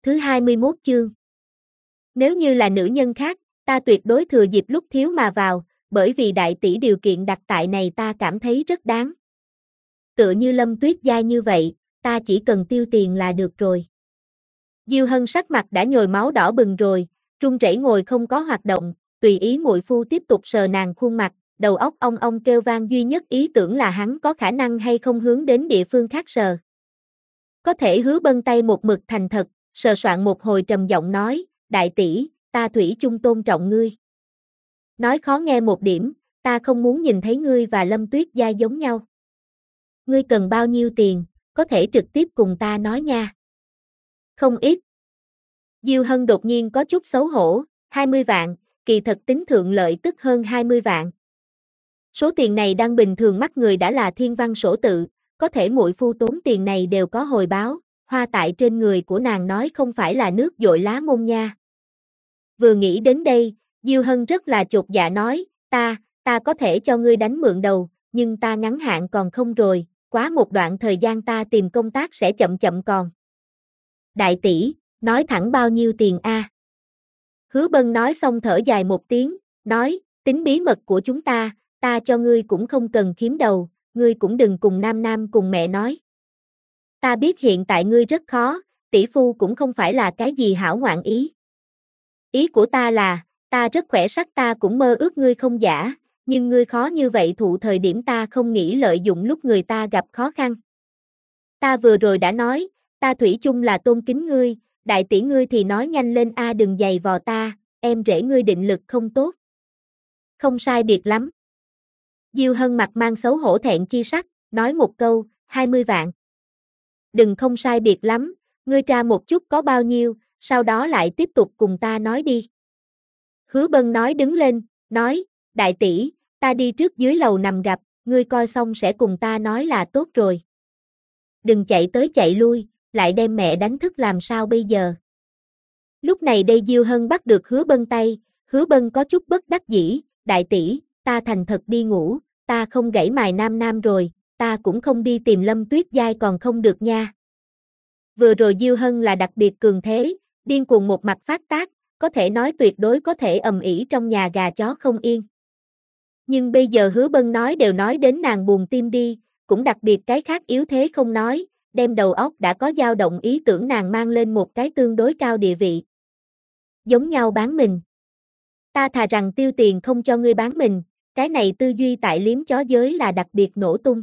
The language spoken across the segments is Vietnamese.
thứ 21 chương. Nếu như là nữ nhân khác, ta tuyệt đối thừa dịp lúc thiếu mà vào, bởi vì đại tỷ điều kiện đặt tại này ta cảm thấy rất đáng. Tựa như Lâm Tuyết Giai như vậy, ta chỉ cần tiêu tiền là được rồi. Diêu Hân sắc mặt đã nhồi máu đỏ bừng rồi, run rẩy ngồi không có hoạt động, tùy ý muội phu tiếp tục sờ nàng khuôn mặt, đầu óc ong ong kêu vang, duy nhất ý tưởng là hắn có khả năng hay không hướng đến địa phương khác sờ. Có thể Hứa Bân tay một mực thành thật, sờ soạn một hồi trầm giọng nói, đại tỷ, ta thủy chung tôn trọng ngươi. Nói khó nghe một điểm, ta không muốn nhìn thấy ngươi và Lâm Tuyết Giai giống nhau. Ngươi cần bao nhiêu tiền, có thể trực tiếp cùng ta nói nha. Không ít. Diêu Hân đột nhiên có chút xấu hổ, 20 vạn, kỳ thật tính thượng lợi tức hơn 20 vạn. Số tiền này đang bình thường mắt người đã là thiên văn sổ tự, có thể muội phu tốn tiền này đều có hồi báo, hoa tại trên người của nàng nói không phải là nước dội lá môn nha. Vừa nghĩ đến đây, Diêu Hân rất là chột dạ nói, ta có thể cho ngươi đánh mượn đầu, nhưng ta ngắn hạn còn không rồi, quá một đoạn thời gian ta tìm công tác sẽ chậm còn. Đại tỷ, nói thẳng bao nhiêu tiền a? Hứa Bân nói xong thở dài một tiếng, nói, tính bí mật của chúng ta cho ngươi cũng không cần kiếm đầu, ngươi cũng đừng cùng Nam cùng mẹ nói. Ta biết hiện tại ngươi rất khó, tỷ phu cũng không phải là cái gì hảo ngoạn ý. Ý của ta là, ta rất khỏe sắc, ta cũng mơ ước ngươi không giả, nhưng ngươi khó như vậy thụ thời điểm ta không nghĩ lợi dụng lúc người ta gặp khó khăn. Ta vừa rồi đã nói, ta thủy chung là tôn kính ngươi, đại tỷ ngươi thì nói nhanh lên a, đừng giày vò ta, em rể ngươi định lực không tốt. Không sai biệt lắm. Diêu Hân mặt mang xấu hổ thẹn chi sắc, nói một câu, 20 vạn. Đừng không sai biệt lắm, ngươi tra một chút có bao nhiêu, sau đó lại tiếp tục cùng ta nói đi. Hứa Bân nói đứng lên, nói, đại tỷ, ta đi trước dưới lầu nằm gặp, ngươi coi xong sẽ cùng ta nói là tốt rồi. Đừng chạy tới chạy lui, lại đem mẹ đánh thức làm sao bây giờ. Lúc này đây Diêu Hân bắt được Hứa Bân tay, Hứa Bân có chút bất đắc dĩ, đại tỷ, ta thành thật đi ngủ, ta không gãy mài Nam rồi, ta cũng không đi tìm Lâm Tuyết Giai còn không được nha. Vừa rồi Diêu Hân là đặc biệt cường thế, điên cuồng một mặt phát tác, có thể nói tuyệt đối có thể ầm ĩ trong nhà gà chó không yên. Nhưng bây giờ Hứa Bân nói đều nói đến nàng buồn tim đi, cũng đặc biệt cái khác yếu thế không nói, đem đầu óc đã có dao động ý tưởng nàng mang lên một cái tương đối cao địa vị. Giống nhau bán mình. Ta thà rằng tiêu tiền không cho ngươi bán mình, cái này tư duy tại liếm chó giới là đặc biệt nổ tung.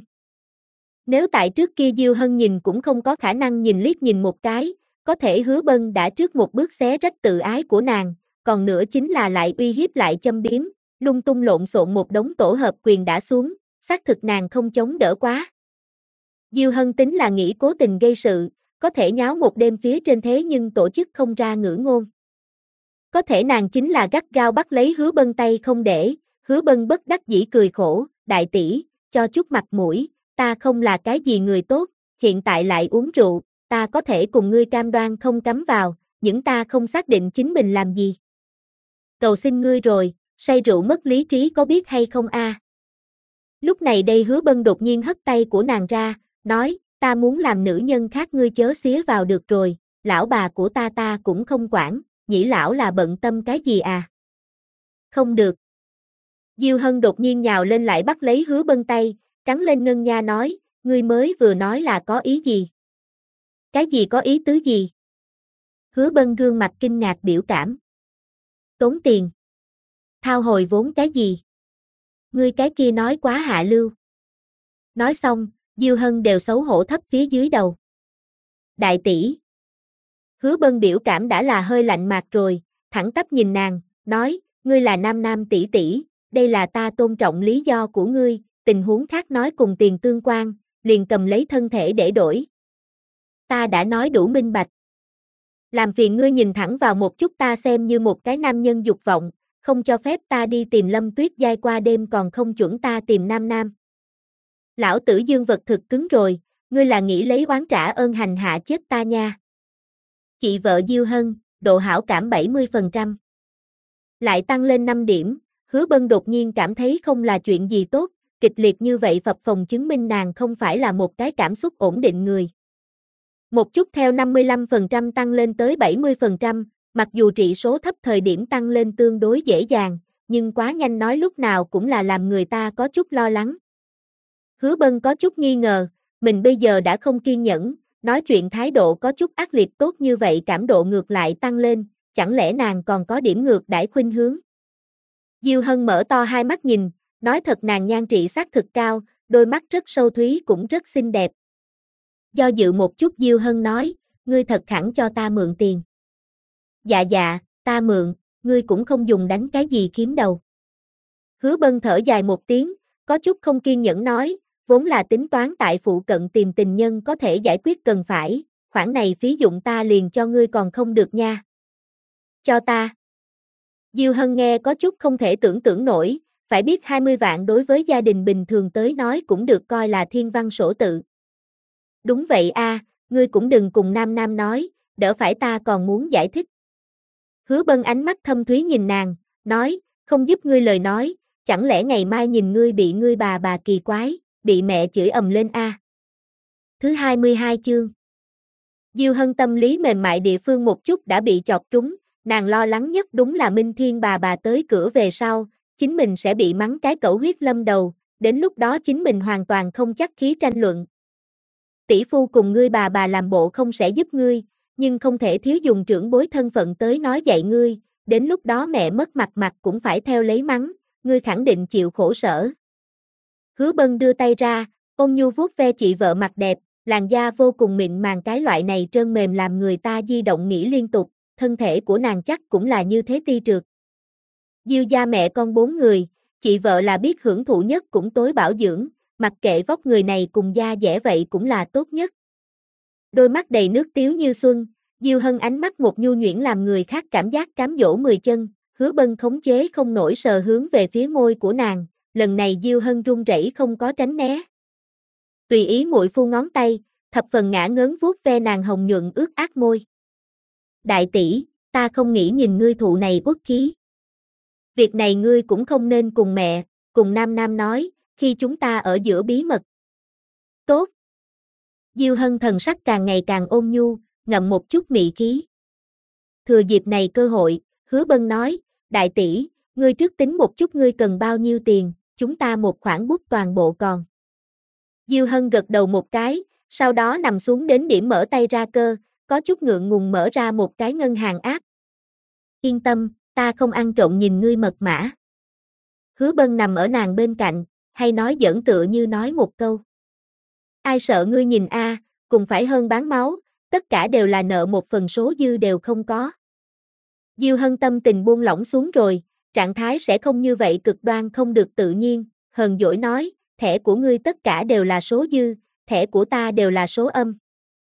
Nếu tại trước kia Diêu Hân nhìn cũng không có khả năng nhìn liếc nhìn một cái, có thể Hứa Bân đã trước một bước xé rách tự ái của nàng, còn nữa chính là lại uy hiếp lại châm biếm, lung tung lộn xộn một đống tổ hợp quyền đã xuống, xác thực nàng không chống đỡ quá. Diêu Hân tính là nghĩ cố tình gây sự, có thể nháo một đêm phía trên thế nhưng tổ chức không ra ngữ ngôn. Có thể nàng chính là gắt gao bắt lấy Hứa Bân tay không để, Hứa Bân bất đắc dĩ cười khổ, đại tỷ, cho chút mặt mũi, ta không là cái gì người tốt, hiện tại lại uống rượu, ta có thể cùng ngươi cam đoan không cắm vào, những ta không xác định chính mình làm gì. Cầu xin ngươi rồi, say rượu mất lý trí có biết hay không a? Lúc này đây Hứa Bân đột nhiên hất tay của nàng ra, nói, ta muốn làm nữ nhân khác ngươi chớ xía vào được rồi, lão bà của ta cũng không quản, nhĩ lão là bận tâm cái gì à? Không được. Diêu Hân đột nhiên nhào lên lại bắt lấy Hứa Bân tay, cắn lên ngân nha nói, ngươi mới vừa nói là có ý gì? Cái gì có ý tứ gì? Hứa Bân gương mặt kinh ngạc biểu cảm. Tốn tiền. Thao hồi vốn cái gì? Ngươi cái kia nói quá hạ lưu. Nói xong, Diêu Hân đều xấu hổ thấp phía dưới đầu. Đại tỷ. Hứa Bân biểu cảm đã là hơi lạnh mạc rồi, thẳng tắp nhìn nàng, nói, ngươi là Nam tỷ tỷ, đây là ta tôn trọng lý do của ngươi, tình huống khác nói cùng tiền tương quan, liền cầm lấy thân thể để đổi. Ta đã nói đủ minh bạch. Làm phiền ngươi nhìn thẳng vào một chút ta xem như một cái nam nhân dục vọng, không cho phép ta đi tìm Lâm Tuyết Giai qua đêm còn không chuẩn ta tìm Nam. Lão tử dương vật thực cứng rồi, ngươi là nghĩ lấy oán trả ơn hành hạ chết ta nha. Chị vợ Diêu Hân, độ hảo cảm 70%. Lại tăng lên 5 điểm, Hứa Bân đột nhiên cảm thấy không là chuyện gì tốt, kịch liệt như vậy phập phồng chứng minh nàng không phải là một cái cảm xúc ổn định người. Một chút theo 55% tăng lên tới 70%, mặc dù trị số thấp thời điểm tăng lên tương đối dễ dàng, nhưng quá nhanh nói lúc nào cũng là làm người ta có chút lo lắng. Hứa Bân có chút nghi ngờ, mình bây giờ đã không kiên nhẫn, nói chuyện thái độ có chút ác liệt tốt như vậy cảm độ ngược lại tăng lên, chẳng lẽ nàng còn có điểm ngược đãi khuynh hướng. Diêu Hân mở to hai mắt nhìn, nói thật nàng nhan trị xác thực cao, đôi mắt rất sâu thúy cũng rất xinh đẹp. Do dự một chút Diêu Hân nói, ngươi thật khẳng cho ta mượn tiền. Dạ dạ, ta mượn, ngươi cũng không dùng đánh cái gì kiếm đầu. Hứa Bân thở dài một tiếng, có chút không kiên nhẫn nói, vốn là tính toán tại phụ cận tìm tình nhân có thể giải quyết cần phải, khoản này phí dụng ta liền cho ngươi còn không được nha. Cho ta. Diêu Hân nghe có chút không thể tưởng tượng nổi, phải biết 20 vạn đối với gia đình bình thường tới nói cũng được coi là thiên văn sổ tự. Đúng vậy a, ngươi cũng đừng cùng Nam Nam nói, đỡ phải ta còn muốn giải thích. Hứa Bân ánh mắt thâm thúy nhìn nàng, nói, không giúp ngươi lời nói, chẳng lẽ ngày mai nhìn ngươi bị ngươi bà kỳ quái, bị mẹ chửi ầm lên a. Thứ 22 chương. Diêu Hân tâm lý mềm mại địa phương một chút đã bị chọc trúng, nàng lo lắng nhất đúng là Minh Thiên bà tới cửa về sau, chính mình sẽ bị mắng cái cẩu huyết lâm đầu, đến lúc đó chính mình hoàn toàn không chắc khí tranh luận. Tỷ phu cùng ngươi bà làm bộ không sẽ giúp ngươi, nhưng không thể thiếu dùng trưởng bối thân phận tới nói dạy ngươi, đến lúc đó mẹ mất mặt cũng phải theo lấy mắng, ngươi khẳng định chịu khổ sở. Hứa Bân đưa tay ra, ôn nhu vuốt ve chị vợ mặt đẹp, làn da vô cùng mịn màng cái loại này trơn mềm làm người ta di động nghĩ liên tục, thân thể của nàng chắc cũng là như thế ti trượt. Diêu gia mẹ con 4 người, chị vợ là biết hưởng thụ nhất cũng tối bảo dưỡng, mặc kệ vóc người này cùng da dẻ vậy cũng là tốt nhất. Đôi mắt đầy nước tiếu như xuân, Diêu Hân ánh mắt một nhu nhuyễn làm người khác cảm giác cám dỗ 10 chân, Hứa Bân khống chế không nổi sờ hướng về phía môi của nàng, lần này Diêu Hân run rẩy không có tránh né. Tùy ý muội phu ngón tay, thập phần ngã ngớn vuốt ve nàng hồng nhuận ướt át môi. Đại tỷ, ta không nghĩ nhìn ngươi thụ này uất khí. Việc này ngươi cũng không nên cùng mẹ, cùng Nam Nam nói, khi chúng ta ở giữa bí mật. Tốt. Diêu Hân thần sắc càng ngày càng ôn nhu, ngậm một chút mị khí. Thừa dịp này cơ hội, Hứa Bân nói, đại tỷ, ngươi trước tính một chút ngươi cần bao nhiêu tiền, chúng ta một khoản bút toàn bộ còn. Diêu Hân gật đầu một cái, sau đó nằm xuống đến điểm mở tay ra cơ, có chút ngượng ngùng mở ra một cái ngân hàng app. Yên tâm, ta không ăn trộm nhìn ngươi mật mã. Hứa Bân nằm ở nàng bên cạnh, hay nói giỡn tựa như nói một câu. Ai sợ ngươi nhìn a, cùng phải hơn bán máu, tất cả đều là nợ một phần số dư đều không có. Diêu Hân tâm tình buông lỏng xuống rồi, trạng thái sẽ không như vậy cực đoan không được tự nhiên, hờn dỗi nói, thẻ của ngươi tất cả đều là số dư, thẻ của ta đều là số âm.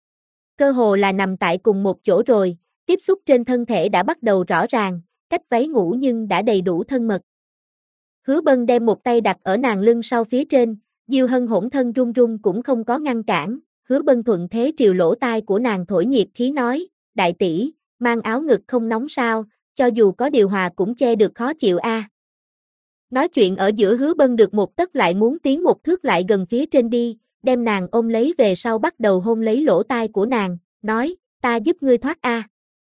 Cơ hồ là nằm tại cùng một chỗ rồi, tiếp xúc trên thân thể đã bắt đầu rõ ràng, cách váy ngủ nhưng đã đầy đủ thân mật. Hứa Bân đem một tay đặt ở nàng lưng sau phía trên, Diêu Hân hỗn thân run run cũng không có ngăn cản, Hứa Bân thuận thế triều lỗ tai của nàng thổi nhiệt khí nói, đại tỷ, mang áo ngực không nóng sao, cho dù có điều hòa cũng che được khó chịu a. Nói chuyện ở giữa Hứa Bân được một tấc lại muốn tiến một thước lại gần phía trên đi, đem nàng ôm lấy về sau bắt đầu hôn lấy lỗ tai của nàng, nói, ta giúp ngươi thoát a.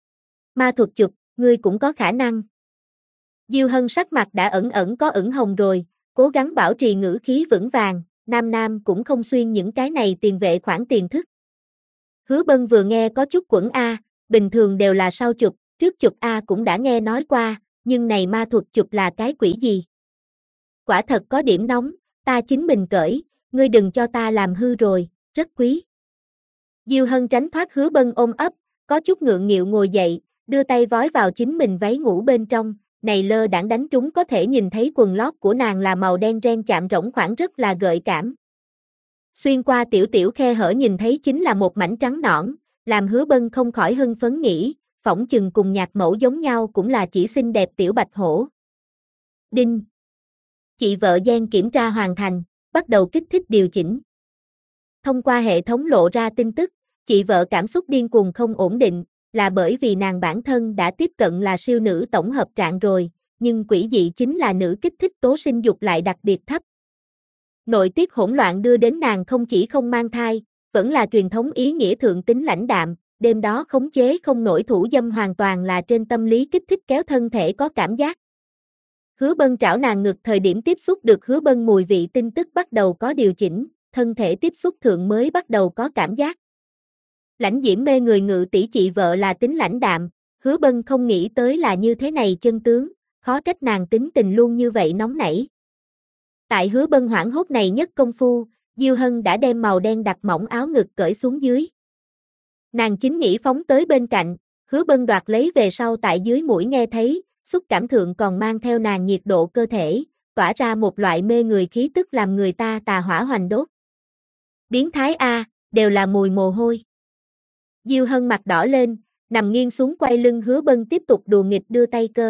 Ma thuật chụp, ngươi cũng có khả năng. Diêu Hân sắc mặt đã ẩn có ửng hồng rồi, cố gắng bảo trì ngữ khí vững vàng, Nam Nam cũng không xuyên những cái này tiền vệ khoản tiền thức. Hứa Bân vừa nghe có chút quẩn a, bình thường đều là sau chụp, trước chụp a cũng đã nghe nói qua, nhưng này ma thuật chụp là cái quỷ gì? Quả thật có điểm nóng, ta chính mình cởi, ngươi đừng cho ta làm hư rồi, rất quý. Diêu Hân tránh thoát Hứa Bân ôm ấp, có chút ngượng nghịu ngồi dậy, đưa tay vói vào chính mình váy ngủ bên trong, này lơ đãng đánh trúng có thể nhìn thấy quần lót của nàng là màu đen ren chạm rỗng khoảng rất là gợi cảm. Xuyên qua tiểu tiểu khe hở nhìn thấy chính là một mảnh trắng nõn, làm Hứa Bân không khỏi hưng phấn nghĩ, phỏng chừng cùng nhạc mẫu giống nhau cũng là chỉ xinh đẹp tiểu bạch hổ. Đinh. Chị vợ gen kiểm tra hoàn thành, bắt đầu kích thích điều chỉnh. Thông qua hệ thống lộ ra tin tức, chị vợ cảm xúc điên cuồng không ổn định, là bởi vì nàng bản thân đã tiếp cận là siêu nữ tổng hợp trạng rồi, nhưng quỷ dị chính là nữ kích thích tố sinh dục lại đặc biệt thấp. Nội tiết hỗn loạn đưa đến nàng không chỉ không mang thai, vẫn là truyền thống ý nghĩa thượng tính lãnh đạm, đêm đó khống chế không nổi thủ dâm hoàn toàn là trên tâm lý kích thích kéo thân thể có cảm giác. Hứa Bân trảo nàng ngực thời điểm tiếp xúc được Hứa Bân mùi vị tin tức bắt đầu có điều chỉnh, thân thể tiếp xúc thượng mới bắt đầu có cảm giác. Lãnh diễm mê người ngự tỷ chị vợ là tính lãnh đạm, Hứa Bân không nghĩ tới là như thế này chân tướng, khó trách nàng tính tình luôn như vậy nóng nảy. Tại Hứa Bân hoảng hốt này nhất công phu, Diêu Hân đã đem màu đen đặc mỏng áo ngực cởi xuống dưới. Nàng chính nghĩ phóng tới bên cạnh, Hứa Bân đoạt lấy về sau tại dưới mũi nghe thấy, xúc cảm thượng còn mang theo nàng nhiệt độ cơ thể, tỏa ra một loại mê người khí tức làm người ta tà hỏa hoành đốt. Biến thái a, đều là mùi mồ hôi. Diêu Hân mặt đỏ lên, nằm nghiêng xuống quay lưng Hứa Bân tiếp tục đùa nghịch đưa tay cơ.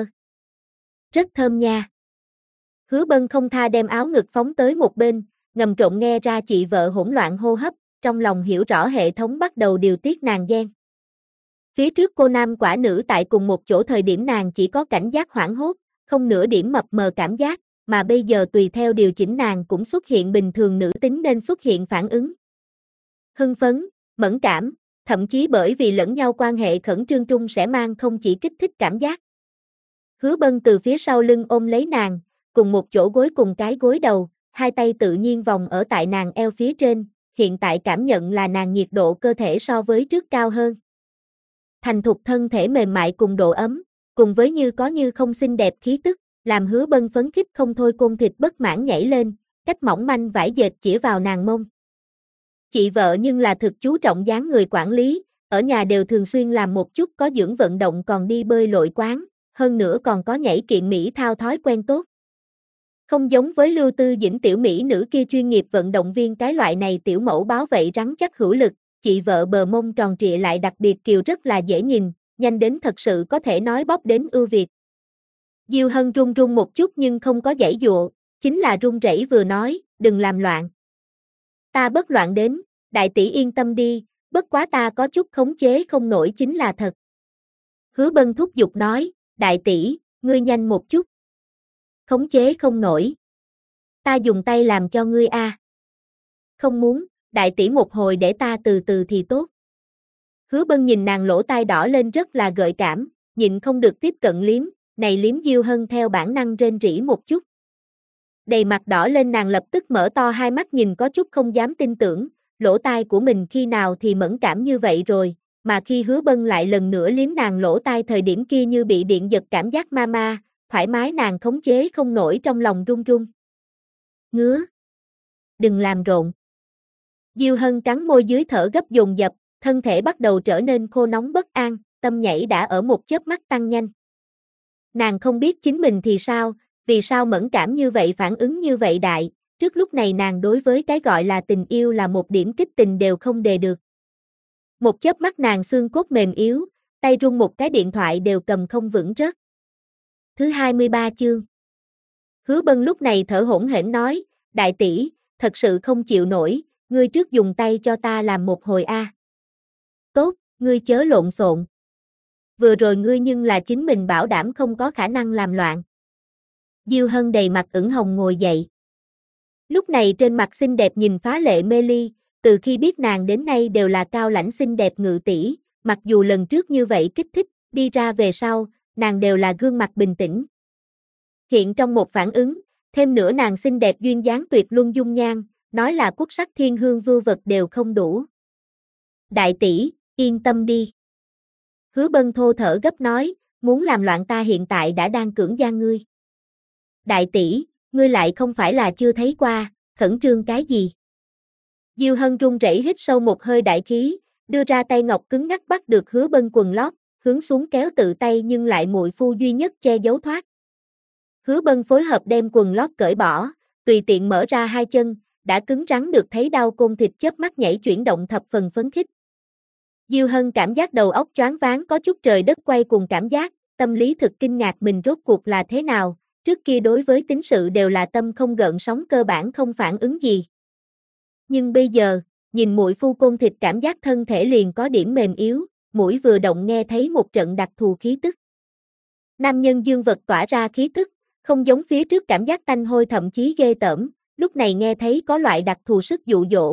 Rất thơm nha. Hứa Bân không tha đem áo ngực phóng tới một bên, ngầm trộn nghe ra chị vợ hỗn loạn hô hấp, trong lòng hiểu rõ hệ thống bắt đầu điều tiết nàng gen. Phía trước cô nam quả nữ tại cùng một chỗ thời điểm nàng chỉ có cảnh giác hoảng hốt, không nửa điểm mập mờ cảm giác, mà bây giờ tùy theo điều chỉnh nàng cũng xuất hiện bình thường nữ tính nên xuất hiện phản ứng. Hưng phấn, mẫn cảm, thậm chí bởi vì lẫn nhau quan hệ khẩn trương trung sẽ mang không chỉ kích thích cảm giác. Hứa Bân từ phía sau lưng ôm lấy nàng, cùng một chỗ gối cùng cái gối đầu, hai tay tự nhiên vòng ở tại nàng eo phía trên, hiện tại cảm nhận là nàng nhiệt độ cơ thể so với trước cao hơn. Thành thục thân thể mềm mại cùng độ ấm, cùng với như có như không xinh đẹp khí tức, làm Hứa Bân phấn khích không thôi côn thịt bất mãn nhảy lên, cách mỏng manh vải dệt chĩa vào nàng mông. Chị vợ nhưng là thực chú trọng dáng người quản lý, ở nhà đều thường xuyên làm một chút có dưỡng vận động còn đi bơi lội quán, hơn nữa còn có nhảy kiện mỹ thao thói quen tốt. Không giống với Lưu Tư Dĩnh tiểu mỹ nữ kia chuyên nghiệp vận động viên cái loại này tiểu mẫu báo vậy rắn chắc hữu lực, chị vợ bờ mông tròn trịa lại đặc biệt kiều rất là dễ nhìn, nhanh đến thật sự có thể nói bóp đến ưu việt. Diêu Hân run run một chút nhưng không có giãy giụa, chính là run rẩy vừa nói, đừng làm loạn. Ta bất loạn đến, đại tỷ yên tâm đi, bất quá ta có chút khống chế không nổi chính là thật. Hứa Bân thúc giục nói, đại tỷ, ngươi nhanh một chút. Khống chế không nổi. Ta dùng tay làm cho ngươi a. Không muốn, đại tỷ một hồi để ta từ từ thì tốt. Hứa Bân nhìn nàng lỗ tai đỏ lên rất là gợi cảm, nhịn không được tiếp cận liếm, này liếm Diêu Hân theo bản năng rên rỉ một chút. Đầy mặt đỏ lên nàng lập tức mở to hai mắt nhìn có chút không dám tin tưởng, lỗ tai của mình khi nào thì mẫn cảm như vậy rồi, mà khi Hứa Bân lại lần nữa liếm nàng lỗ tai thời điểm kia như bị điện giật cảm giác ma ma, thoải mái nàng khống chế không nổi trong lòng run run. Ngứa. Đừng làm rộn. Diêu Hân cắn môi dưới thở gấp dồn dập, thân thể bắt đầu trở nên khô nóng bất an, tâm nhảy đã ở một chớp mắt tăng nhanh. Nàng không biết chính mình thì sao, vì sao mẫn cảm như vậy phản ứng như vậy đại, trước lúc này nàng đối với cái gọi là tình yêu là một điểm kích tình đều không đề được. Một chớp mắt nàng xương cốt mềm yếu, tay run một cái điện thoại đều cầm không vững rớt. Thứ 23 chương. Hứa Bân lúc này thở hổn hển nói, đại tỷ, thật sự không chịu nổi, ngươi trước dùng tay cho ta làm một hồi a. Tốt, ngươi chớ lộn xộn. Vừa rồi ngươi nhưng là chính mình bảo đảm không có khả năng làm loạn. Diêu Hân đầy mặt ửng hồng ngồi dậy. Lúc này trên mặt xinh đẹp nhìn phá lệ mê ly, từ khi biết nàng đến nay đều là cao lãnh xinh đẹp ngự tỷ, mặc dù lần trước như vậy kích thích, đi ra về sau, nàng đều là gương mặt bình tĩnh. Hiện trong một phản ứng, thêm nữa nàng xinh đẹp duyên dáng tuyệt luân dung nhan, nói là quốc sắc thiên hương vưu vật đều không đủ. Đại tỷ, yên tâm đi. Hứa Bân thô thở gấp nói, muốn làm loạn ta hiện tại đã đang cưỡng gian ngươi. Đại tỷ, ngươi lại không phải là chưa thấy qua, khẩn trương cái gì? Diêu Hân run rẩy hít sâu một hơi đại khí, đưa ra tay ngọc cứng ngắc bắt được Hứa Bân quần lót, hướng xuống kéo tự tay nhưng lại muội phu duy nhất che giấu thoát. Hứa Bân phối hợp đem quần lót cởi bỏ, tùy tiện mở ra hai chân, đã cứng rắn được thấy đau côn thịt chớp mắt nhảy chuyển động thập phần phấn khích. Diêu Hân cảm giác đầu óc choáng váng có chút trời đất quay cùng cảm giác, tâm lý thực kinh ngạc mình rốt cuộc là thế nào, trước kia đối với tính sự đều là tâm không gợn sóng cơ bản không phản ứng gì. Nhưng bây giờ, nhìn muội phu côn thịt cảm giác thân thể liền có điểm mềm yếu, mũi vừa động nghe thấy một trận đặc thù khí tức. Nam nhân dương vật tỏa ra khí tức, không giống phía trước cảm giác tanh hôi thậm chí ghê tởm, lúc này nghe thấy có loại đặc thù sức dụ dỗ,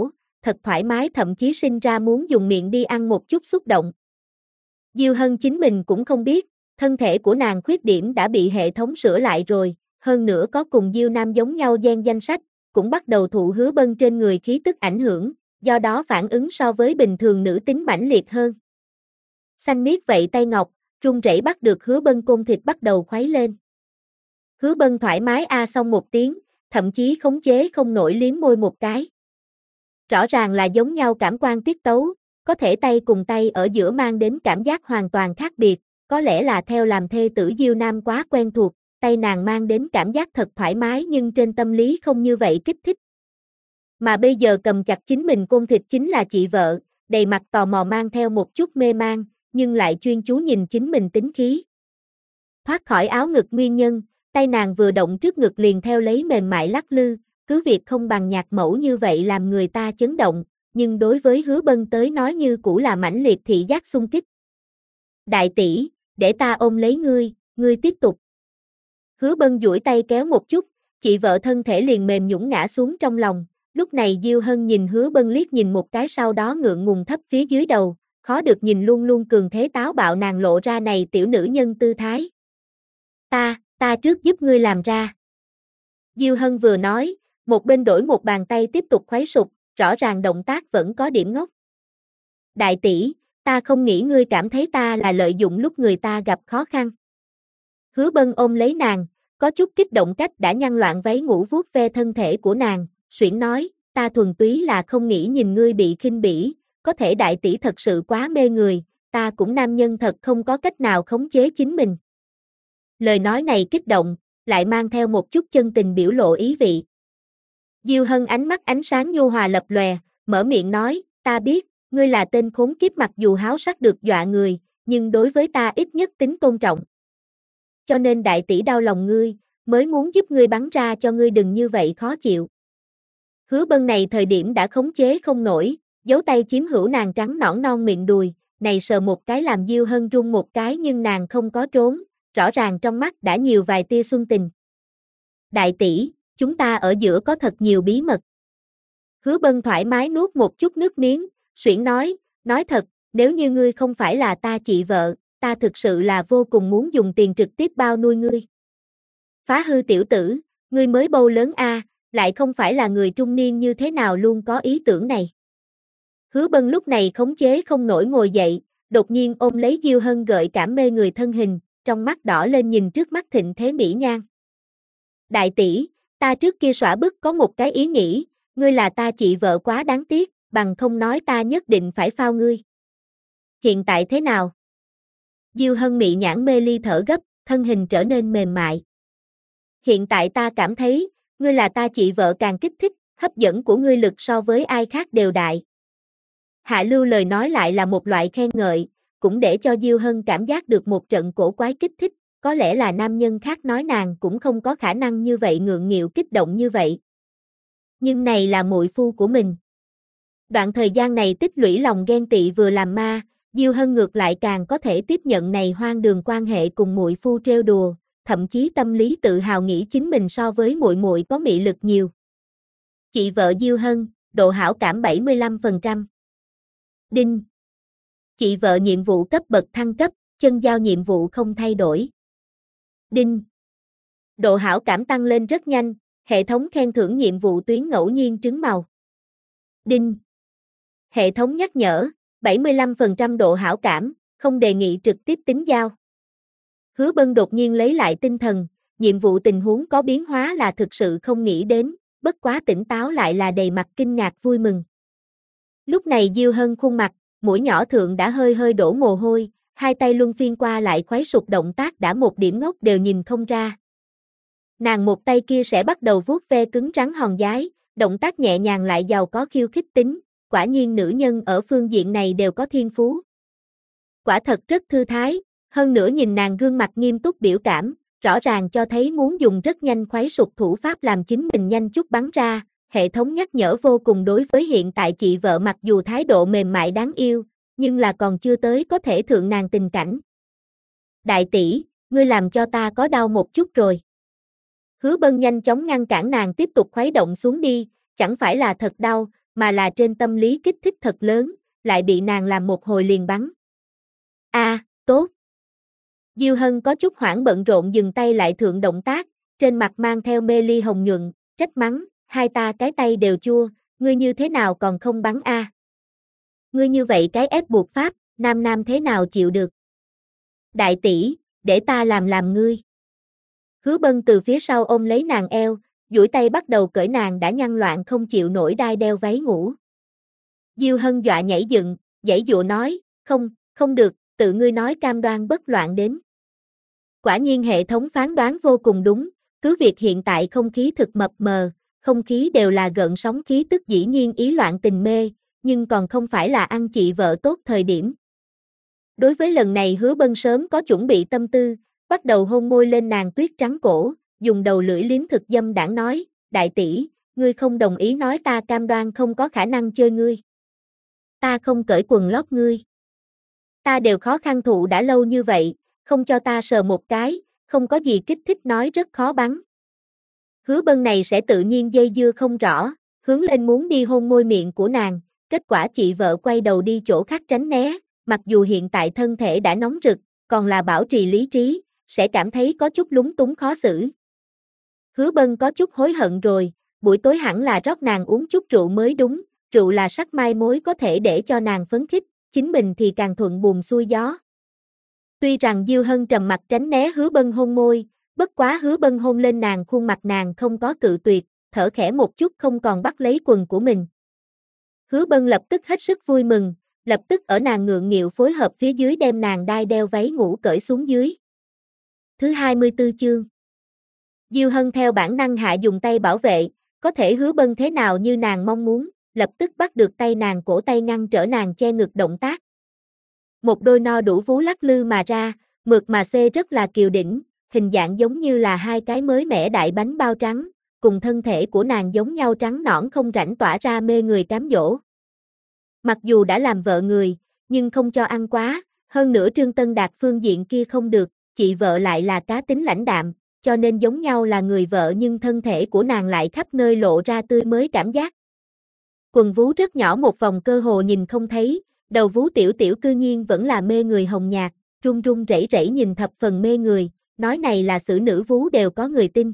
thật thoải mái, thậm chí sinh ra muốn dùng miệng đi ăn một chút xúc động. Diêu Hân chính mình cũng không biết, thân thể của nàng khuyết điểm đã bị hệ thống sửa lại rồi, hơn nữa có cùng Diêu Nam giống nhau gen danh sách, cũng bắt đầu thụ Hứa Bân trên người khí tức ảnh hưởng, do đó phản ứng so với bình thường nữ tính mãnh liệt hơn. Xanh miết vậy tay ngọc, run rẩy bắt được Hứa Bân côn thịt bắt đầu khuấy lên. Hứa Bân thoải mái xong một tiếng, thậm chí khống chế không nổi liếm môi một cái. Rõ ràng là giống nhau cảm quan tiết tấu, có thể tay cùng tay ở giữa mang đến cảm giác hoàn toàn khác biệt, có lẽ là theo làm thê tử Diêu Nam quá quen thuộc, tay nàng mang đến cảm giác thật thoải mái nhưng trên tâm lý không như vậy kích thích. Mà bây giờ cầm chặt chính mình côn thịt chính là chị vợ, đầy mặt tò mò mang theo một chút mê man, nhưng lại chuyên chú nhìn chính mình tính khí. Thoát khỏi áo ngực nguyên nhân, tay nàng vừa động trước ngực liền theo lấy mềm mại lắc lư, cứ việc không bằng nhạc mẫu như vậy làm người ta chấn động, nhưng đối với Hứa Bân tới nói như cũ là mãnh liệt thị giác xung kích. Đại tỷ, để ta ôm lấy ngươi tiếp tục. Hứa Bân duỗi tay kéo một chút, chị vợ thân thể liền mềm nhũn ngã xuống trong lòng, lúc này Diêu Hân nhìn Hứa Bân liếc nhìn một cái sau đó ngượng ngùng thấp phía dưới đầu, khó được nhìn luôn luôn cường thế táo bạo nàng lộ ra này tiểu nữ nhân tư thái. Ta trước giúp ngươi làm ra. Diêu Hân vừa nói, một bên đổi một bàn tay tiếp tục khuấy sục, rõ ràng động tác vẫn có điểm ngốc. Đại tỷ, ta không nghĩ ngươi cảm thấy ta là lợi dụng lúc người ta gặp khó khăn. Hứa Bân ôm lấy nàng, có chút kích động cách đã nhăn loạn váy ngủ vuốt ve thân thể của nàng, xuyển nói, ta thuần túy là không nghĩ nhìn ngươi bị khinh bỉ, có thể đại tỷ thật sự quá mê người, ta cũng nam nhân thật không có cách nào khống chế chính mình. Lời nói này kích động, lại mang theo một chút chân tình biểu lộ ý vị. Diêu Hân ánh mắt ánh sáng nhu hòa lập lòe, mở miệng nói, ta biết, ngươi là tên khốn kiếp mặc dù háo sắc được dọa người, nhưng đối với ta ít nhất tính tôn trọng. Cho nên đại tỷ đau lòng ngươi, mới muốn giúp ngươi bắn ra cho ngươi đừng như vậy khó chịu. Hứa Bân này thời điểm đã khống chế không nổi, giấu tay chiếm hữu nàng trắng nõn non miệng đùi, này sờ một cái làm Diêu Hân run một cái nhưng nàng không có trốn, rõ ràng trong mắt đã nhiều vài tia xuân tình. Đại tỷ, chúng ta ở giữa có thật nhiều bí mật. Hứa Bân thoải mái nuốt một chút nước miếng, xuyển nói thật, nếu như ngươi không phải là ta chị vợ, ta thực sự là vô cùng muốn dùng tiền trực tiếp bao nuôi ngươi. Phá hư tiểu tử, ngươi mới bầu lớn lại không phải là người trung niên như thế nào luôn có ý tưởng này. Hứa Bân lúc này khống chế không nổi ngồi dậy, đột nhiên ôm lấy Diêu Hân gợi cảm mê người thân hình, trong mắt đỏ lên nhìn trước mắt thịnh thế mỹ nhan. Đại tỷ, ta trước kia xõa bức có một cái ý nghĩ, ngươi là ta chị vợ quá đáng tiếc, bằng không nói ta nhất định phải phao ngươi. Hiện tại thế nào? Diêu Hân mị nhãn mê ly thở gấp, thân hình trở nên mềm mại. Hiện tại ta cảm thấy, ngươi là ta chị vợ càng kích thích, hấp dẫn của ngươi lực so với ai khác đều đại. Hạ lưu lời nói lại là một loại khen ngợi, cũng để cho Diêu Hân cảm giác được một trận cổ quái kích thích, có lẽ là nam nhân khác nói nàng cũng không có khả năng như vậy ngượng nghịu kích động như vậy. Nhưng này là muội phu của mình. Đoạn thời gian này tích lũy lòng ghen tị vừa làm ma, Diêu Hân ngược lại càng có thể tiếp nhận này hoang đường quan hệ cùng muội phu trêu đùa, thậm chí tâm lý tự hào nghĩ chính mình so với muội muội có mị lực nhiều. Chị vợ Diêu Hân, độ hảo cảm 75%. Đinh. Chị vợ nhiệm vụ cấp bậc thăng cấp, chân giao nhiệm vụ không thay đổi. Đinh. Độ hảo cảm tăng lên rất nhanh, hệ thống khen thưởng nhiệm vụ tuyến ngẫu nhiên trứng màu. Đinh. Hệ thống nhắc nhở, 75% độ hảo cảm, không đề nghị trực tiếp tính giao. Hứa Bân đột nhiên lấy lại tinh thần, nhiệm vụ tình huống có biến hóa là thực sự không nghĩ đến, bất quá tỉnh táo lại là đầy mặt kinh ngạc vui mừng. Lúc này Diêu Hân khuôn mặt, mũi nhỏ thượng đã hơi hơi đổ mồ hôi, hai tay luân phiên qua lại khuấy sục động tác đã một điểm ngốc đều nhìn không ra. Nàng một tay kia sẽ bắt đầu vuốt ve cứng rắn hòn dái, động tác nhẹ nhàng lại giàu có khiêu khích tính, quả nhiên nữ nhân ở phương diện này đều có thiên phú. Quả thật rất thư thái, hơn nữa nhìn nàng gương mặt nghiêm túc biểu cảm, rõ ràng cho thấy muốn dùng rất nhanh khuấy sục thủ pháp làm chính mình nhanh chút bắn ra, hệ thống nhắc nhở vô cùng đối với hiện tại chị vợ mặc dù thái độ mềm mại đáng yêu, nhưng là còn chưa tới có thể thượng nàng tình cảnh. Đại tỷ, ngươi làm cho ta có đau một chút rồi. Hứa Bân nhanh chóng ngăn cản nàng tiếp tục khuấy động xuống đi, chẳng phải là thật đau, mà là trên tâm lý kích thích thật lớn, lại bị nàng làm một hồi liền bắn. Tốt. Diêu Hân có chút hoảng bận rộn dừng tay lại thượng động tác, trên mặt mang theo mê ly hồng nhuận, trách mắng, hai ta cái tay đều chua, ngươi như thế nào còn không bắn a? Ngươi như vậy cái ép buộc pháp, nam thế nào chịu được? Đại tỷ, để ta làm ngươi. Hứa Bân từ phía sau ôm lấy nàng eo, duỗi tay bắt đầu cởi nàng đã nhăn loạn không chịu nổi đai đeo váy ngủ. Diêu Hân dọa nhảy dựng, giãy giụa nói, không được, tự ngươi nói cam đoan bất loạn đến. Quả nhiên hệ thống phán đoán vô cùng đúng, cứ việc hiện tại không khí thực mập mờ, không khí đều là gợn sóng khí tức dĩ nhiên ý loạn tình mê, nhưng còn không phải là ăn chị vợ tốt thời điểm. Đối với lần này Hứa Bân sớm có chuẩn bị tâm tư, bắt đầu hôn môi lên nàng tuyết trắng cổ, dùng đầu lưỡi liếm thực dâm đãng nói, đại tỷ, ngươi không đồng ý nói ta cam đoan không có khả năng chơi ngươi. Ta không cởi quần lót ngươi. Ta đều khó khăn thụ đã lâu như vậy, không cho ta sờ một cái, không có gì kích thích nói rất khó bắn. Hứa Bân này sẽ tự nhiên dây dưa không rõ, hướng lên muốn đi hôn môi miệng của nàng, kết quả chị vợ quay đầu đi chỗ khác tránh né, mặc dù hiện tại thân thể đã nóng rực, còn là bảo trì lý trí, sẽ cảm thấy có chút lúng túng khó xử. Hứa Bân có chút hối hận rồi, buổi tối hẳn là rót nàng uống chút rượu mới đúng, rượu là sắc mai mối có thể để cho nàng phấn khích, chính mình thì càng thuận buồm xuôi gió. Tuy rằng Diêu Hân trầm mặt tránh né Hứa Bân hôn môi, bất quá Hứa Bân hôn lên nàng khuôn mặt nàng không có cự tuyệt, thở khẽ một chút không còn bắt lấy quần của mình. Hứa Bân lập tức hết sức vui mừng, lập tức ở nàng ngượng nghịu phối hợp phía dưới đem nàng đai đeo váy ngủ cởi xuống dưới. Thứ 24 chương. Diêu Hân theo bản năng hạ dùng tay bảo vệ, có thể Hứa Bân thế nào như nàng mong muốn, lập tức bắt được tay nàng cổ tay ngăn trở nàng che ngực động tác. Một đôi no đủ vú lắc lư mà ra, mượt mà xê rất là kiều đỉnh, hình dạng giống như là hai cái mới mẻ đại bánh bao trắng, cùng thân thể của nàng giống nhau trắng nõn không rãnh tỏa ra mê người cám dỗ. Mặc dù đã làm vợ người, nhưng không cho ăn quá, hơn nữa Trương Tân Đạt phương diện kia không được, chị vợ lại là cá tính lãnh đạm, cho nên giống nhau là người vợ nhưng thân thể của nàng lại khắp nơi lộ ra tươi mới cảm giác. Quần vú rất nhỏ một vòng cơ hồ nhìn không thấy, đầu vú tiểu tiểu cư nhiên vẫn là mê người hồng nhạt, run run rẩy rẩy nhìn thập phần mê người, nói này là xử nữ vú đều có người tin.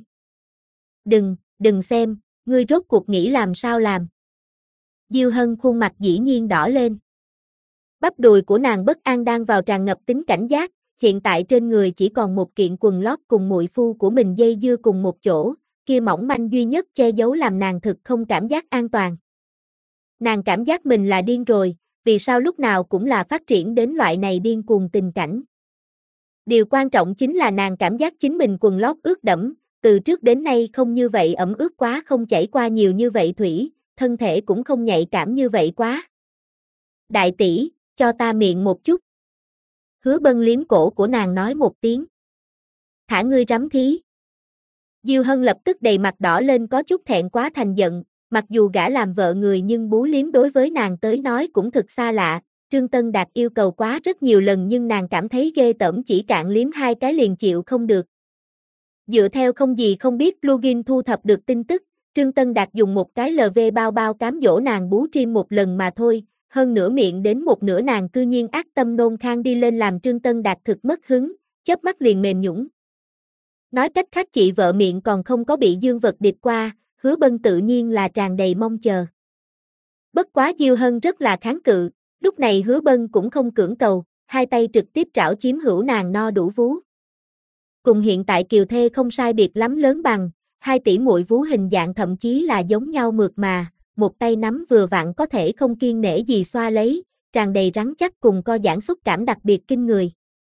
Đừng xem, ngươi rốt cuộc nghĩ làm sao làm. Diêu Hân khuôn mặt dĩ nhiên đỏ lên. Bắp đùi của nàng bất an đang vào tràn ngập tính cảnh giác, hiện tại trên người chỉ còn một kiện quần lót cùng muội phu của mình dây dưa cùng một chỗ, kia mỏng manh duy nhất che giấu làm nàng thực không cảm giác an toàn. Nàng cảm giác mình là điên rồi, vì sao lúc nào cũng là phát triển đến loại này điên cuồng tình cảnh. Điều quan trọng chính là nàng cảm giác chính mình quần lót ướt đẫm, từ trước đến nay không như vậy ẩm ướt quá không chảy qua nhiều như vậy thủy, thân thể cũng không nhạy cảm như vậy quá. Đại tỷ, cho ta miệng một chút. Hứa Bân liếm cổ của nàng nói một tiếng. Thả ngươi rắm thí. Diêu Hân lập tức đầy mặt đỏ lên có chút thẹn quá thành giận, mặc dù gã làm vợ người nhưng bú liếm đối với nàng tới nói cũng thực xa lạ, Trương Tân Đạt yêu cầu quá rất nhiều lần nhưng nàng cảm thấy ghê tởm chỉ cạn liếm hai cái liền chịu không được. Dựa theo không gì không biết plugin thu thập được tin tức, Trương Tân Đạt dùng một cái LV bao bao cám dỗ nàng bú trim một lần mà thôi, hơn nửa miệng đến một nửa nàng cư nhiên ác tâm nôn khan đi lên làm Trương Tân Đạt thực mất hứng, chớp mắt liền mềm nhũn. Nói cách khác chị vợ miệng còn không có bị dương vật điệp qua, Hứa Bân tự nhiên là tràn đầy mong chờ. Bất quá Diêu Hân rất là kháng cự, lúc này Hứa Bân cũng không cưỡng cầu, hai tay trực tiếp trảo chiếm hữu nàng no đủ vú. Cùng hiện tại kiều thê không sai biệt lắm lớn bằng, hai tỷ muội vú hình dạng thậm chí là giống nhau mượt mà, một tay nắm vừa vặn có thể không kiêng nể gì xoa lấy, tràn đầy rắn chắc cùng co giãn xúc cảm đặc biệt kinh người.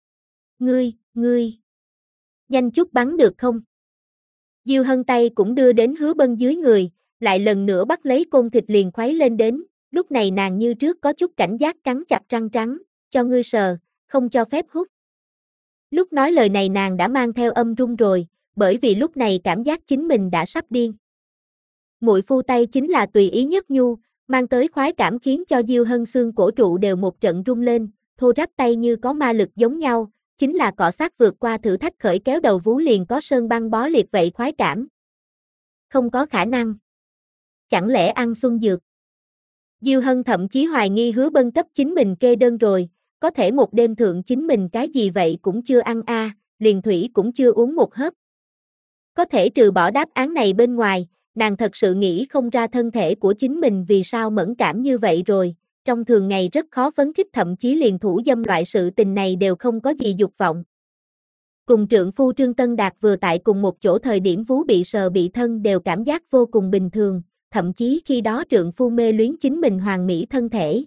Ngươi, nhanh chút bắn được không? Diêu Hân tay cũng đưa đến Hứa Bân dưới người, lại lần nữa bắt lấy côn thịt liền khuấy lên đến, lúc này nàng như trước có chút cảnh giác cắn chặt răng trắng, cho ngươi sờ, không cho phép hút. Lúc nói lời này nàng đã mang theo âm run rồi, bởi vì lúc này cảm giác chính mình đã sắp điên. Muội phu tay chính là tùy ý nhất nhu, mang tới khoái cảm khiến cho Diêu Hân xương cổ trụ đều một trận rung lên, thô ráp tay như có ma lực giống nhau, chính là cọ sát vượt qua thử thách khởi kéo đầu vú liền có sơn băng bó liệt vậy khoái cảm. Không có khả năng. Chẳng lẽ ăn xuân dược? Diêu Hân thậm chí hoài nghi Hứa Bân cấp chính mình kê đơn rồi, có thể một đêm thượng chính mình cái gì vậy cũng chưa ăn liền thủy cũng chưa uống một hớp. Có thể trừ bỏ đáp án này bên ngoài, nàng thật sự nghĩ không ra thân thể của chính mình vì sao mẫn cảm như vậy rồi, trong thường ngày rất khó phấn khích thậm chí liền thủ dâm loại sự tình này đều không có gì dục vọng. Cùng trượng phu Trương Tân Đạt vừa tại cùng một chỗ thời điểm vú bị sờ bị thân đều cảm giác vô cùng bình thường, thậm chí khi đó trượng phu mê luyến chính mình hoàn mỹ thân thể.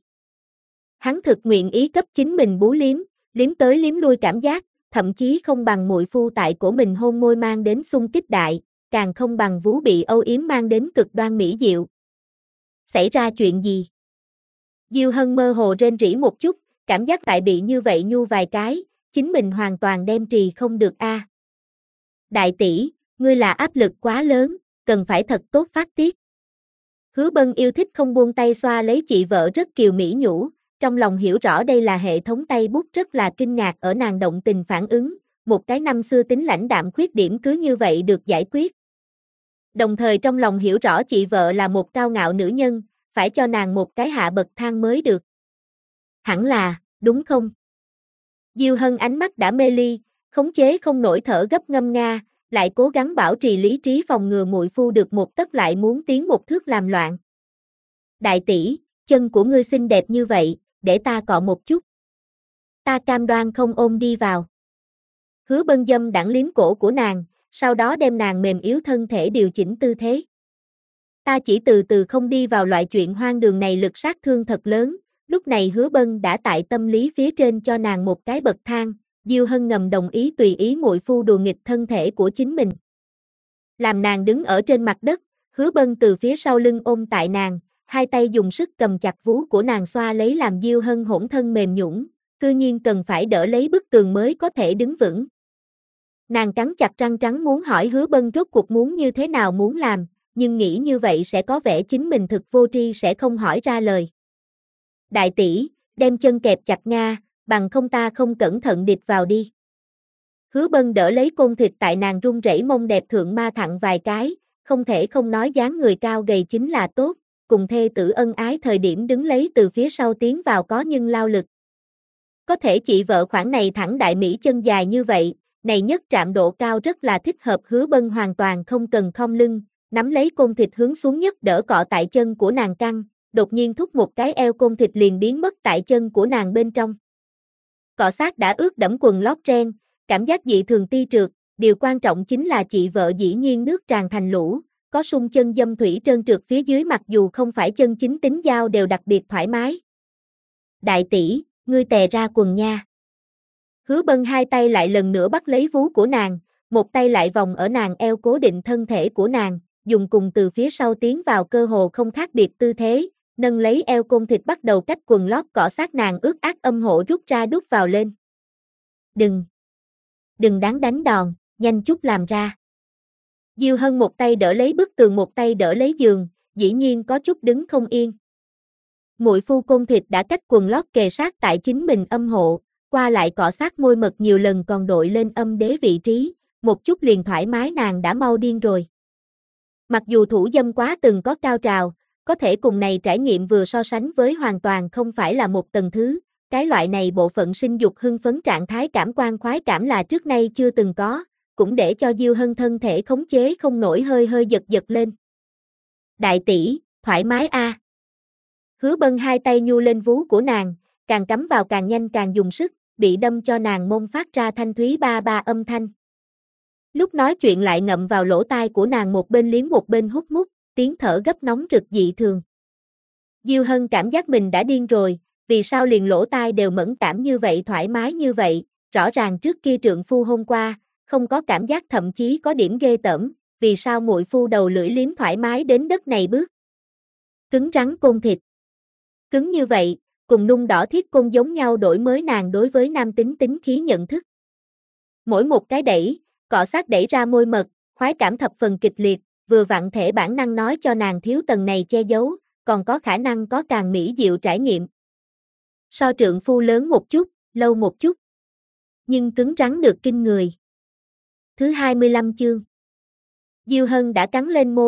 Hắn thực nguyện ý cấp chính mình bú liếm tới liếm lui cảm giác, thậm chí không bằng muội phu tại cổ mình hôn môi mang đến xung kích đại, càng không bằng vú bị âu yếm mang đến cực đoan mỹ diệu. Xảy ra chuyện gì? Diêu Hân mơ hồ rên rỉ một chút, cảm giác tại bị như vậy nhu vài cái, chính mình hoàn toàn đem trì không được Đại tỷ, ngươi là áp lực quá lớn, cần phải thật tốt phát tiết. Hứa Bân yêu thích không buông tay xoa lấy chị vợ rất kiều mỹ nhũ, trong lòng hiểu rõ đây là hệ thống tay bút rất là kinh ngạc ở nàng động tình phản ứng, một cái năm xưa tính lãnh đạm khuyết điểm cứ như vậy được giải quyết. Đồng thời trong lòng hiểu rõ chị vợ là một cao ngạo nữ nhân, phải cho nàng một cái hạ bậc thang mới được. Hẳn là, đúng không? Diêu Hân ánh mắt đã mê ly, khống chế không nổi thở gấp ngâm nga, lại cố gắng bảo trì lý trí phòng ngừa muội phu được một tấc lại muốn tiến một thước làm loạn. Đại tỷ, chân của ngươi xinh đẹp như vậy, để ta cọ một chút. Ta cam đoan không ôm đi vào. Hứa Bân dâm đãng liếm cổ của nàng, sau đó đem nàng mềm yếu thân thể điều chỉnh tư thế. Ta chỉ từ từ không đi vào loại chuyện hoang đường này lực sát thương thật lớn, lúc này Hứa Bân đã tại tâm lý phía trên cho nàng một cái bậc thang, Diêu Hân ngầm đồng ý tùy ý muội phu đùa nghịch thân thể của chính mình. Làm nàng đứng ở trên mặt đất, Hứa Bân từ phía sau lưng ôm tại nàng, hai tay dùng sức cầm chặt vú của nàng xoa lấy làm Diêu Hân hỗn thân mềm nhũn, cư nhiên cần phải đỡ lấy bức tường mới có thể đứng vững. Nàng cắn chặt răng trắng muốn hỏi Hứa Bân rốt cuộc muốn như thế nào muốn làm, nhưng nghĩ như vậy sẽ có vẻ chính mình thực vô tri sẽ không hỏi ra lời. Đại tỷ, đem chân kẹp chặt Nga, bằng không ta không cẩn thận địch vào đi. Hứa Bân đỡ lấy côn thịt tại nàng run rẩy mông đẹp thượng ma thẳng vài cái, không thể không nói dáng người cao gầy chính là tốt, cùng thê tử ân ái thời điểm đứng lấy từ phía sau tiến vào có nhưng lao lực. Có thể chị vợ khoảng này thẳng đại mỹ chân dài như vậy, này nhất trạm độ cao rất là thích hợp Hứa Bân hoàn toàn không cần khom lưng, nắm lấy côn thịt hướng xuống nhất đỡ cọ tại chân của nàng căng, đột nhiên thúc một cái eo côn thịt liền biến mất tại chân của nàng bên trong. Cọ sát đã ướt đẫm quần lót ren, cảm giác dị thường ti trượt, điều quan trọng chính là chị vợ dĩ nhiên nước tràn thành lũ, có sung chân dâm thủy trơn trượt phía dưới mặc dù không phải chân chính tính dao đều đặc biệt thoải mái. Đại tỷ, ngươi tè ra quần nha. Hứa Bân hai tay lại lần nữa bắt lấy vú của nàng, một tay lại vòng ở nàng eo cố định thân thể của nàng, dùng cùng từ phía sau tiến vào cơ hồ không khác biệt tư thế, nâng lấy eo côn thịt bắt đầu cách quần lót cọ sát nàng ướt át âm hộ rút ra đút vào lên. Đừng đáng đánh đòn, nhanh chút làm ra. Diêu Hân một tay đỡ lấy bức tường một tay đỡ lấy giường, dĩ nhiên có chút đứng không yên. Muội phu côn thịt đã cách quần lót kề sát tại chính mình âm hộ, qua lại cọ sát môi mật nhiều lần còn đội lên âm đế vị trí, một chút liền thoải mái nàng đã mau điên rồi. Mặc dù thủ dâm quá từng có cao trào, có thể cùng này trải nghiệm vừa so sánh với hoàn toàn không phải là một tầng thứ, cái loại này bộ phận sinh dục hưng phấn trạng thái cảm quan khoái cảm là trước nay chưa từng có, cũng để cho Diêu Hân thân thể khống chế không nổi hơi hơi giật giật lên. Đại tỷ, thoải mái Hứa Bân hai tay nhu lên vú của nàng, càng cắm vào càng nhanh càng dùng sức, bị đâm cho nàng mông phát ra thanh thúy ba ba âm thanh. Lúc nói chuyện lại ngậm vào lỗ tai của nàng một bên liếm một bên hút mút, tiếng thở gấp nóng rực dị thường. Diêu Hân cảm giác mình đã điên rồi, vì sao liền lỗ tai đều mẫn cảm như vậy thoải mái như vậy, rõ ràng trước kia trượng phu hôm qua, không có cảm giác thậm chí có điểm ghê tởm, vì sao muội phu đầu lưỡi liếm thoải mái đến đất này bước. Cứng rắn côn thịt. Cứng như vậy, cùng nung đỏ thiết côn giống nhau đổi mới nàng đối với nam tính tính khí nhận thức. Mỗi một cái đẩy, cọ sát đẩy ra môi mật, khoái cảm thập phần kịch liệt, vừa vặn thể bản năng nói cho nàng thiếu tầng này che giấu, còn có khả năng có càng mỹ diệu trải nghiệm. So trượng phu lớn một chút, lâu một chút. Nhưng cứng rắn được kinh người. Thứ 25 chương. Diêu Hân đã cắn lên môi,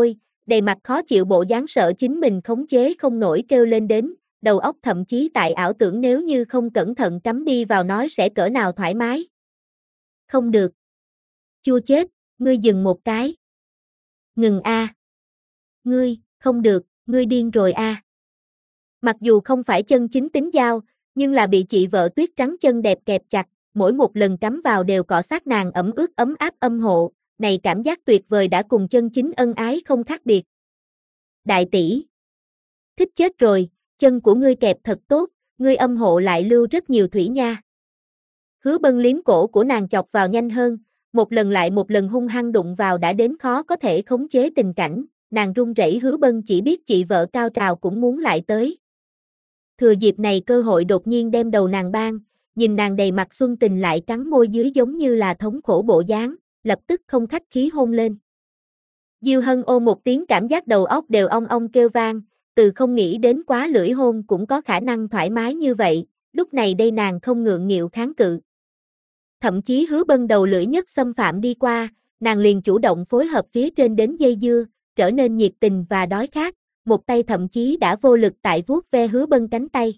đầy mặt khó chịu bộ dáng sợ chính mình khống chế không nổi kêu lên đến, đầu óc thậm chí tại ảo tưởng nếu như không cẩn thận cắm đi vào nói sẽ cỡ nào thoải mái. Không được. Chua chết, ngươi dừng một cái. Ngừng a. Ngươi, không được, ngươi điên rồi a. Mặc dù không phải chân chính tính dao, nhưng là bị chị vợ tuyết trắng chân đẹp kẹp chặt, mỗi một lần cắm vào đều cọ sát nàng ẩm ướt ấm áp âm hộ, này cảm giác tuyệt vời đã cùng chân chính ân ái không khác biệt. Đại tỷ. Thích chết rồi, chân của ngươi kẹp thật tốt, ngươi âm hộ lại lưu rất nhiều thủy nha. Hứa Bân liếm cổ của nàng chọc vào nhanh hơn, một lần lại một lần hung hăng đụng vào đã đến khó có thể khống chế tình cảnh, nàng run rẩy. Hứa Bân chỉ biết chị vợ cao trào cũng muốn lại tới. Thừa dịp này cơ hội đột nhiên đem đầu nàng bang, nhìn nàng đầy mặt xuân tình lại cắn môi dưới giống như là thống khổ bộ dáng, lập tức không khách khí hôn lên. Diêu Hân ô một tiếng cảm giác đầu óc đều ong ong kêu vang, từ không nghĩ đến quá lưỡi hôn cũng có khả năng thoải mái như vậy, lúc này đây nàng không ngượng nghịu kháng cự. Thậm chí Hứa Bân đầu lưỡi nhất xâm phạm đi qua, nàng liền chủ động phối hợp phía trên đến dây dưa, trở nên nhiệt tình và đói khát, một tay thậm chí đã vô lực tại vuốt ve Hứa Bân cánh tay.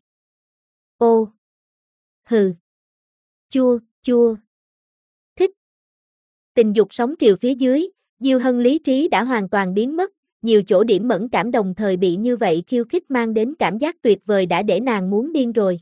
Ô! Hừ! Chua, chua! Thích! Tình dục sóng triều phía dưới, Diêu Hân lý trí đã hoàn toàn biến mất, nhiều chỗ điểm mẫn cảm đồng thời bị như vậy khiêu khích mang đến cảm giác tuyệt vời đã để nàng muốn điên rồi.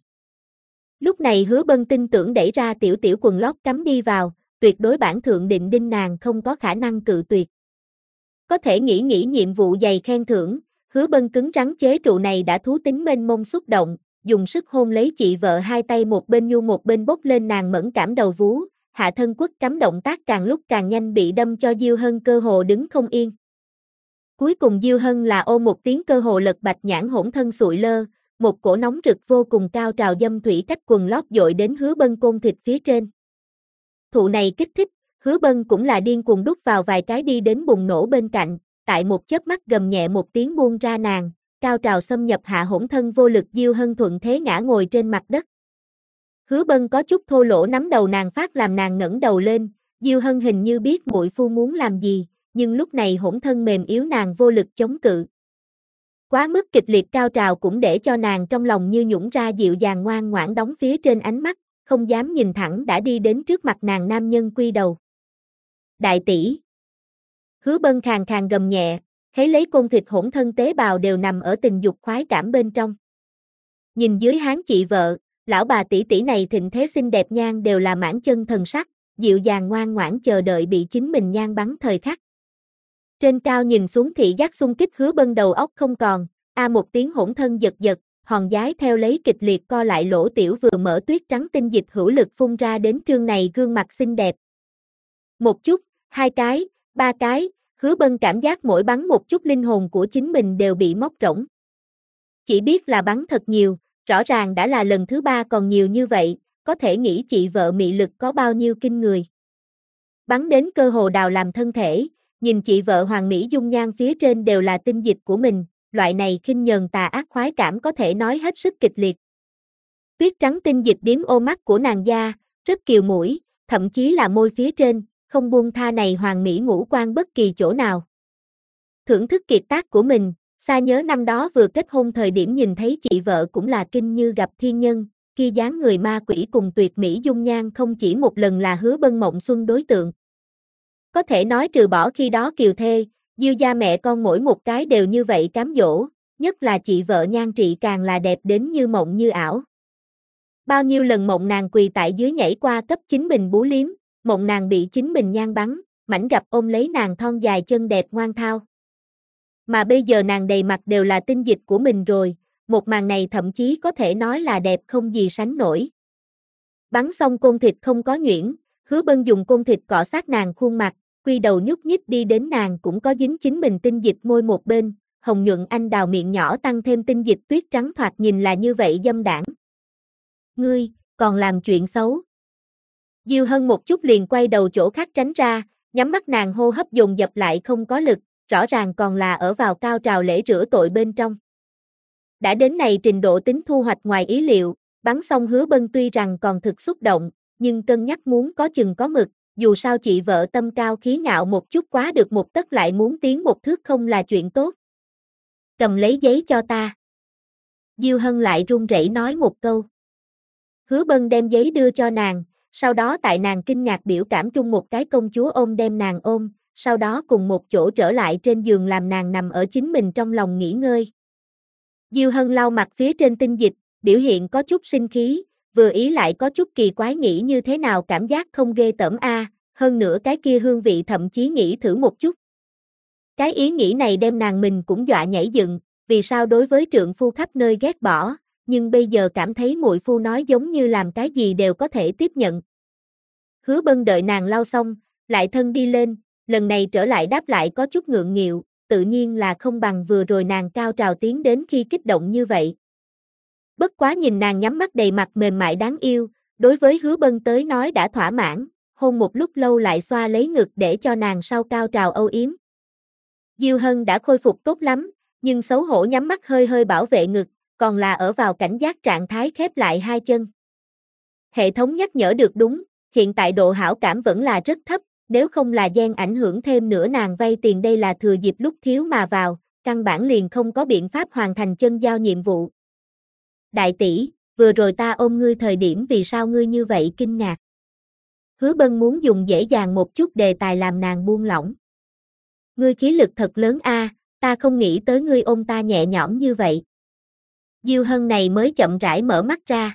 Lúc này Hứa Bân tin tưởng đẩy ra tiểu tiểu quần lót cắm đi vào, tuyệt đối bản thượng định đinh nàng không có khả năng cự tuyệt. Có thể nghĩ nhiệm vụ dày khen thưởng, Hứa Bân cứng rắn chế trụ này đã thú tính mênh mông xúc động, dùng sức hôn lấy chị vợ hai tay một bên nhu một bên bốc lên nàng mẫn cảm đầu vú, hạ thân quất cắm động tác càng lúc càng nhanh bị đâm cho Diêu Hân cơ hồ đứng không yên. Cuối cùng Diêu Hân là ô một tiếng cơ hồ lật bạch nhãn hỗn thân sụi lơ, một cổ nóng rực vô cùng cao trào dâm thủy cách quần lót dội đến Hứa Bân côn thịt phía trên. Thụ này kích thích, Hứa Bân cũng là điên cuồng đút vào vài cái đi đến bùng nổ bên cạnh, tại một chớp mắt gầm nhẹ một tiếng buông ra nàng, cao trào xâm nhập hạ hỗn thân vô lực Diêu Hân thuận thế ngã ngồi trên mặt đất. Hứa Bân có chút thô lỗ nắm đầu nàng phát làm nàng ngẩng đầu lên, Diêu Hân hình như biết muội phu muốn làm gì, nhưng lúc này hỗn thân mềm yếu nàng vô lực chống cự. Quá mức kịch liệt cao trào cũng để cho nàng trong lòng như nhũng ra dịu dàng ngoan ngoãn đóng phía trên ánh mắt, không dám nhìn thẳng đã đi đến trước mặt nàng nam nhân quy đầu. Đại tỷ. Hứa Bân khàn khàn gầm nhẹ, thấy lấy côn thịt hỗn thân tế bào đều nằm ở tình dục khoái cảm bên trong. Nhìn dưới háng chị vợ, lão bà tỷ tỷ này thịnh thế xinh đẹp nhan đều là mãn chân thần sắc, dịu dàng ngoan ngoãn chờ đợi bị chính mình nhan bắn thời khắc. Trên cao nhìn xuống thị giác xung kích Hứa Bân đầu óc không còn, một tiếng hỗn thân giật giật, hòn giái theo lấy kịch liệt co lại lỗ tiểu vừa mở tuyết trắng tinh dịch hữu lực phun ra đến trương này gương mặt xinh đẹp. Một chút, hai cái, ba cái, Hứa Bân cảm giác mỗi bắn một chút linh hồn của chính mình đều bị móc rỗng. Chỉ biết là bắn thật nhiều, rõ ràng đã là lần thứ ba còn nhiều như vậy, có thể nghĩ chị vợ mị lực có bao nhiêu kinh người. Bắn đến cơ hồ đào làm thân thể, nhìn chị vợ hoàng mỹ dung nhan phía trên đều là tinh dịch của mình, loại này khinh nhờn tà ác khoái cảm có thể nói hết sức kịch liệt. Tuyết trắng tinh dịch điếm ô mắt của nàng da, rất kiều mũi, thậm chí là môi phía trên, không buông tha này hoàng mỹ ngũ quan bất kỳ chỗ nào. Thưởng thức kiệt tác của mình, xa nhớ năm đó vừa kết hôn thời điểm nhìn thấy chị vợ cũng là kinh như gặp thiên nhân, kia dáng người ma quỷ cùng tuyệt mỹ dung nhan không chỉ một lần là Hứa Bân mộng xuân đối tượng. Có thể nói trừ bỏ khi đó kiều thê, Diêu gia mẹ con mỗi một cái đều như vậy cám dỗ, nhất là chị vợ nhan trị càng là đẹp đến như mộng như ảo. Bao nhiêu lần mộng nàng quỳ tại dưới nhảy qua cấp chính mình bú liếm, mộng nàng bị chính mình nhan bắn, mảnh gặp ôm lấy nàng thon dài chân đẹp ngoan thao. Mà bây giờ nàng đầy mặt đều là tinh dịch của mình rồi, một màn này thậm chí có thể nói là đẹp không gì sánh nổi. Bắn xong côn thịt không có nhuyễn, Hứa Bân dùng côn thịt cọ sát nàng khuôn mặt, quy đầu nhúc nhích đi đến nàng cũng có dính chính mình tinh dịch môi một bên, hồng nhuận anh đào miệng nhỏ tăng thêm tinh dịch tuyết trắng thoạt nhìn là như vậy dâm đãng. Ngươi, còn làm chuyện xấu. Diêu Hân một chút liền quay đầu chỗ khác tránh ra, nhắm mắt nàng hô hấp dồn dập lại không có lực, rõ ràng còn là ở vào cao trào lễ rửa tội bên trong. Đã đến này trình độ tính thu hoạch ngoài ý liệu, bắn xong Hứa Bân tuy rằng còn thực xúc động, nhưng cân nhắc muốn có chừng có mực, dù sao chị vợ tâm cao khí ngạo một chút quá được một tấc lại muốn tiến một thước không là chuyện tốt. Cầm lấy giấy cho ta. Diêu Hân lại run rẩy nói một câu. Hứa Bân đem giấy đưa cho nàng, sau đó tại nàng kinh ngạc biểu cảm trung một cái công chúa ôm đem nàng ôm, sau đó cùng một chỗ trở lại trên giường làm nàng nằm ở chính mình trong lòng nghỉ ngơi. Diêu Hân lau mặt phía trên tinh dịch, biểu hiện có chút sinh khí, vừa ý lại có chút kỳ quái nghĩ như thế nào cảm giác không ghê tởm a, hơn nữa cái kia hương vị thậm chí nghĩ thử một chút. Cái ý nghĩ này đem nàng mình cũng dọa nhảy dựng, vì sao đối với trượng phu khắp nơi ghét bỏ, nhưng bây giờ cảm thấy muội phu nói giống như làm cái gì đều có thể tiếp nhận. Hứa Bân đợi nàng lau xong, lại thân đi lên, lần này trở lại đáp lại có chút ngượng nghịu, tự nhiên là không bằng vừa rồi nàng cao trào tiến đến khi kích động như vậy. Bất quá nhìn nàng nhắm mắt đầy mặt mềm mại đáng yêu, đối với Hứa Bân tới nói đã thỏa mãn, hôn một lúc lâu lại xoa lấy ngực để cho nàng sau cao trào âu yếm. Diêu Hân đã khôi phục tốt lắm, nhưng xấu hổ nhắm mắt hơi hơi bảo vệ ngực, còn là ở vào cảnh giác trạng thái khép lại hai chân. Hệ thống nhắc nhở được đúng, hiện tại độ hảo cảm vẫn là rất thấp, nếu không là gen ảnh hưởng thêm nữa nàng vay tiền đây là thừa dịp lúc thiếu mà vào, căn bản liền không có biện pháp hoàn thành chân giao nhiệm vụ. Đại tỷ, vừa rồi ta ôm ngươi thời điểm vì sao ngươi như vậy kinh ngạc? Hứa Bân muốn dùng dễ dàng một chút đề tài làm nàng buông lỏng. Ngươi khí lực thật lớn a, ta không nghĩ tới ngươi ôm ta nhẹ nhõm như vậy. Diêu Hân này mới chậm rãi mở mắt ra.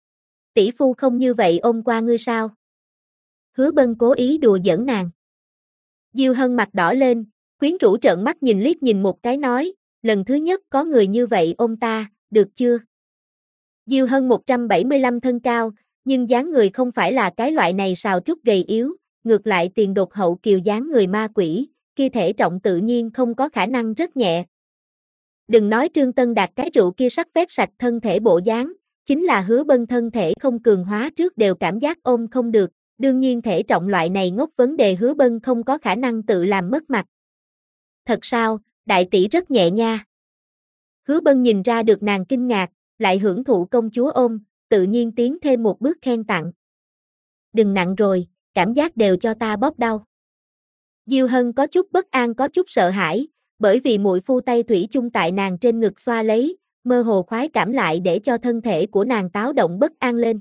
Tỷ phu không như vậy ôm qua ngươi sao? Hứa Bân cố ý đùa giỡn nàng. Diêu Hân mặt đỏ lên, quyến rũ trợn mắt nhìn liếc nhìn một cái nói, lần thứ nhất có người như vậy ôm ta, được chưa? Diêu Hân 175 thân cao, nhưng dáng người không phải là cái loại này sào trúc gầy yếu, ngược lại tiền đột hậu kiều dáng người ma quỷ, kia thể trọng tự nhiên không có khả năng rất nhẹ. Đừng nói Trương Tân Đạt cái rượu kia sắc phét sạch thân thể bộ dáng, chính là Hứa Bân thân thể không cường hóa trước đều cảm giác ôm không được, đương nhiên thể trọng loại này ngốc vấn đề Hứa Bân không có khả năng tự làm mất mặt. Thật sao, đại tỷ rất nhẹ nha. Hứa Bân nhìn ra được nàng kinh ngạc, lại hưởng thụ công chúa ôm, tự nhiên tiến thêm một bước khen tặng. Đừng nặng rồi, cảm giác đều cho ta bóp đau. Diêu Hân có chút bất an có chút sợ hãi, bởi vì muội phu tay thủy chung tại nàng trên ngực xoa lấy, mơ hồ khoái cảm lại để cho thân thể của nàng táo động bất an lên.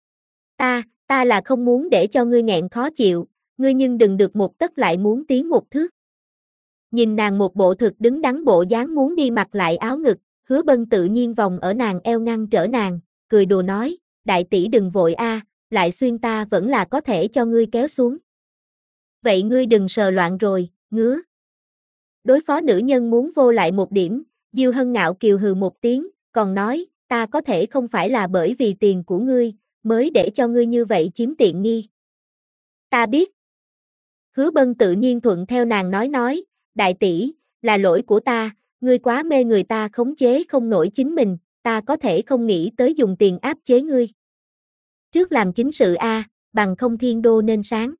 Ta là không muốn để cho ngươi nghẹn khó chịu, ngươi nhưng đừng được một tấc lại muốn tiến một thước. Nhìn nàng một bộ thực đứng đắn bộ dáng muốn đi mặc lại áo ngực, Hứa Bân tự nhiên vòng ở nàng eo ngăn trở nàng, cười đùa nói, đại tỷ đừng vội a, lại xuyên ta vẫn là có thể cho ngươi kéo xuống. Vậy ngươi đừng sờ loạn rồi, ngứa. Đối phó nữ nhân muốn vô lại một điểm, Diêu Hân ngạo kiều hừ một tiếng, còn nói, ta có thể không phải là bởi vì tiền của ngươi, mới để cho ngươi như vậy chiếm tiện nghi. Ta biết. Hứa Bân tự nhiên thuận theo nàng nói, đại tỷ, là lỗi của ta, ngươi quá mê người ta khống chế không nổi chính mình, ta có thể không nghĩ tới dùng tiền áp chế ngươi. Trước làm chính sự a, bằng không thiên đô nên sáng.